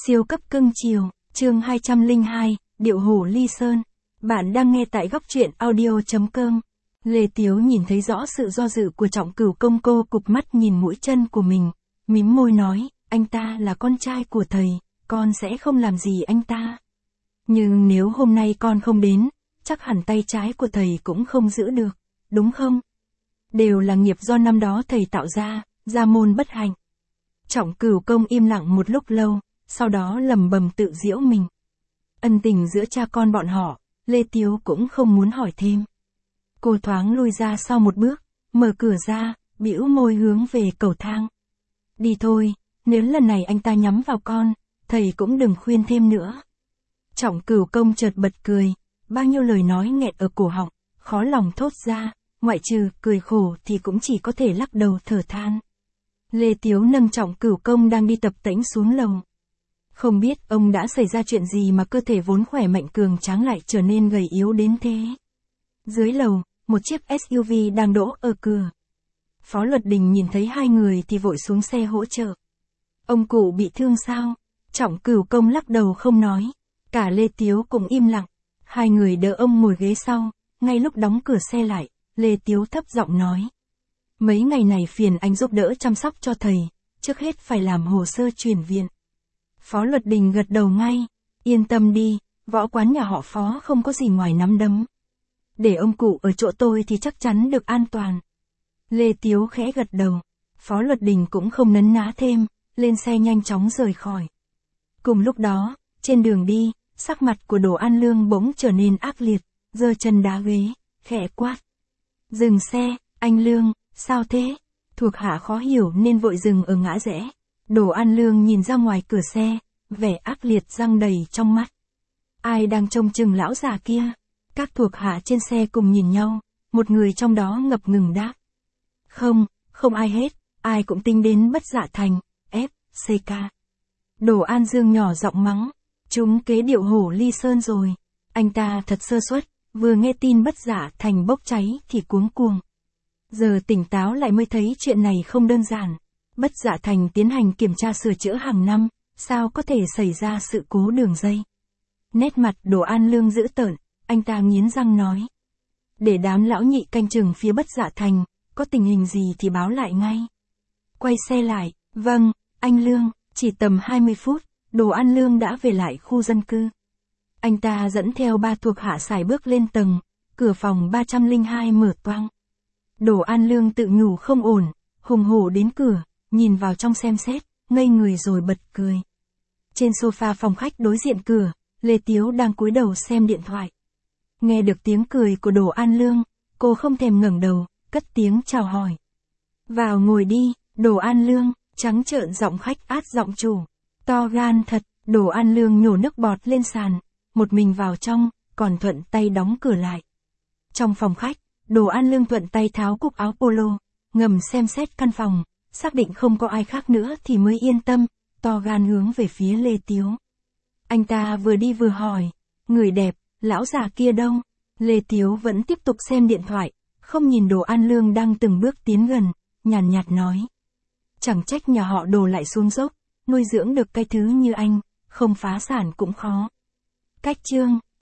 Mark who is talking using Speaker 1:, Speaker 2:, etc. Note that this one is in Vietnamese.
Speaker 1: Siêu cấp cưng chiều, chương 202, Điệu hổ ly sơn. Bạn đang nghe tại góc truyện audio.com. Lê Tiếu nhìn thấy rõ sự do dự của Trọng Cửu Công, cô cụp mắt nhìn mũi chân của mình, mím môi nói, anh ta là con trai của thầy, con sẽ không làm gì anh ta. Nhưng nếu hôm nay con không đến, chắc hẳn tay trái của thầy cũng không giữ được, đúng không? Đều là nghiệp do năm đó thầy tạo ra, gia môn bất hạnh. Trọng Cửu Công im lặng một lúc lâu, sau đó lẩm bẩm tự giễu mình. Ân tình giữa cha con bọn họ, Lê Tiếu cũng không muốn hỏi thêm. Cô thoáng lui ra sau một bước, mở cửa ra, bĩu môi hướng về cầu thang. Đi thôi, nếu lần này anh ta nhắm vào con, thầy cũng đừng khuyên thêm nữa. Trọng Cửu Công chợt bật cười, bao nhiêu lời nói nghẹt ở cổ họng, khó lòng thốt ra, ngoại trừ cười khổ thì cũng chỉ có thể lắc đầu thở than. Lê Tiếu nâng Trọng Cửu Công đang đi tập tễnh xuống lầu. Không biết ông đã xảy ra chuyện gì mà cơ thể vốn khỏe mạnh cường tráng lại trở nên gầy yếu đến thế. Dưới lầu, một chiếc SUV đang đỗ ở cửa. Phó Luật Đình nhìn thấy hai người thì vội xuống xe hỗ trợ. Ông cụ bị thương sao? Trọng Cửu Công lắc đầu không nói. Cả Lê Tiếu cũng im lặng. Hai người đỡ ông ngồi ghế sau. Ngay lúc đóng cửa xe lại, Lê Tiếu thấp giọng nói. Mấy ngày này phiền anh giúp đỡ chăm sóc cho thầy, trước hết phải làm hồ sơ chuyển viện. Phó Luật Đình gật đầu ngay, yên tâm đi, võ quán nhà họ Phó không có gì ngoài nắm đấm. Để ông cụ ở chỗ tôi thì chắc chắn được an toàn. Lê Tiếu khẽ gật đầu, Phó Luật Đình cũng không nấn ná thêm, lên xe nhanh chóng rời khỏi. Cùng lúc đó, trên đường đi, sắc mặt của Đồ An Lương bỗng trở nên ác liệt, giơ chân đá ghế, khẽ quát. Dừng xe, anh Lương, sao thế? Thuộc hạ khó hiểu nên vội dừng ở ngã rẽ. Đồ An Lương nhìn ra ngoài cửa xe, vẻ ác liệt giăng đầy trong mắt. Ai đang trông chừng lão già kia? Các thuộc hạ trên xe cùng nhìn nhau, một người trong đó ngập ngừng đáp. Không ai hết, ai cũng tính đến Bất Dạ Thành, FCK. Đồ An Dương nhỏ giọng mắng, chúng kế điệu hổ ly sơn rồi. Anh ta thật sơ suất, vừa nghe tin Bất Dạ Thành bốc cháy thì cuống cuồng. Giờ tỉnh táo lại mới thấy chuyện này không đơn giản. Bất Dạ Thành tiến hành kiểm tra sửa chữa hàng năm, sao có thể xảy ra sự cố đường dây. Nét mặt Đồ An Lương dữ tợn, anh ta nghiến răng nói. Để đám lão nhị canh chừng phía Bất Dạ Thành, có tình hình gì thì báo lại ngay. Quay xe lại, vâng, anh Lương, chỉ tầm 20 phút, Đồ An Lương đã về lại khu dân cư. Anh ta dẫn theo ba thuộc hạ sải bước lên tầng, cửa phòng 302 mở toang. Đồ An Lương tự nhủ không ổn, hùng hổ đến cửa, nhìn vào trong xem xét, ngây người rồi bật cười. Trên sofa phòng khách đối diện cửa, Lê Tiếu đang cúi đầu xem điện thoại. Nghe được tiếng cười của Đồ An Lương, cô không thèm ngẩng đầu, cất tiếng chào hỏi. Vào ngồi đi, Đồ An Lương, trắng trợn giọng khách át giọng chủ. To gan thật, Đồ An Lương nhổ nước bọt lên sàn, một mình vào trong, còn thuận tay đóng cửa lại. Trong phòng khách, Đồ An Lương thuận tay tháo cúc áo polo, ngầm xem xét căn phòng, xác định không có ai khác nữa thì mới yên tâm, to gan hướng về phía Lê Tiếu. Anh ta vừa đi vừa hỏi, người đẹp, lão già kia đâu? Lê Tiếu vẫn tiếp tục xem điện thoại, không nhìn Đồ An Lương đang từng bước tiến gần, nhàn nhạt nói. Chẳng trách nhà họ Đồ lại xuống dốc, nuôi dưỡng được cái thứ như anh, không phá sản cũng khó. Cách chương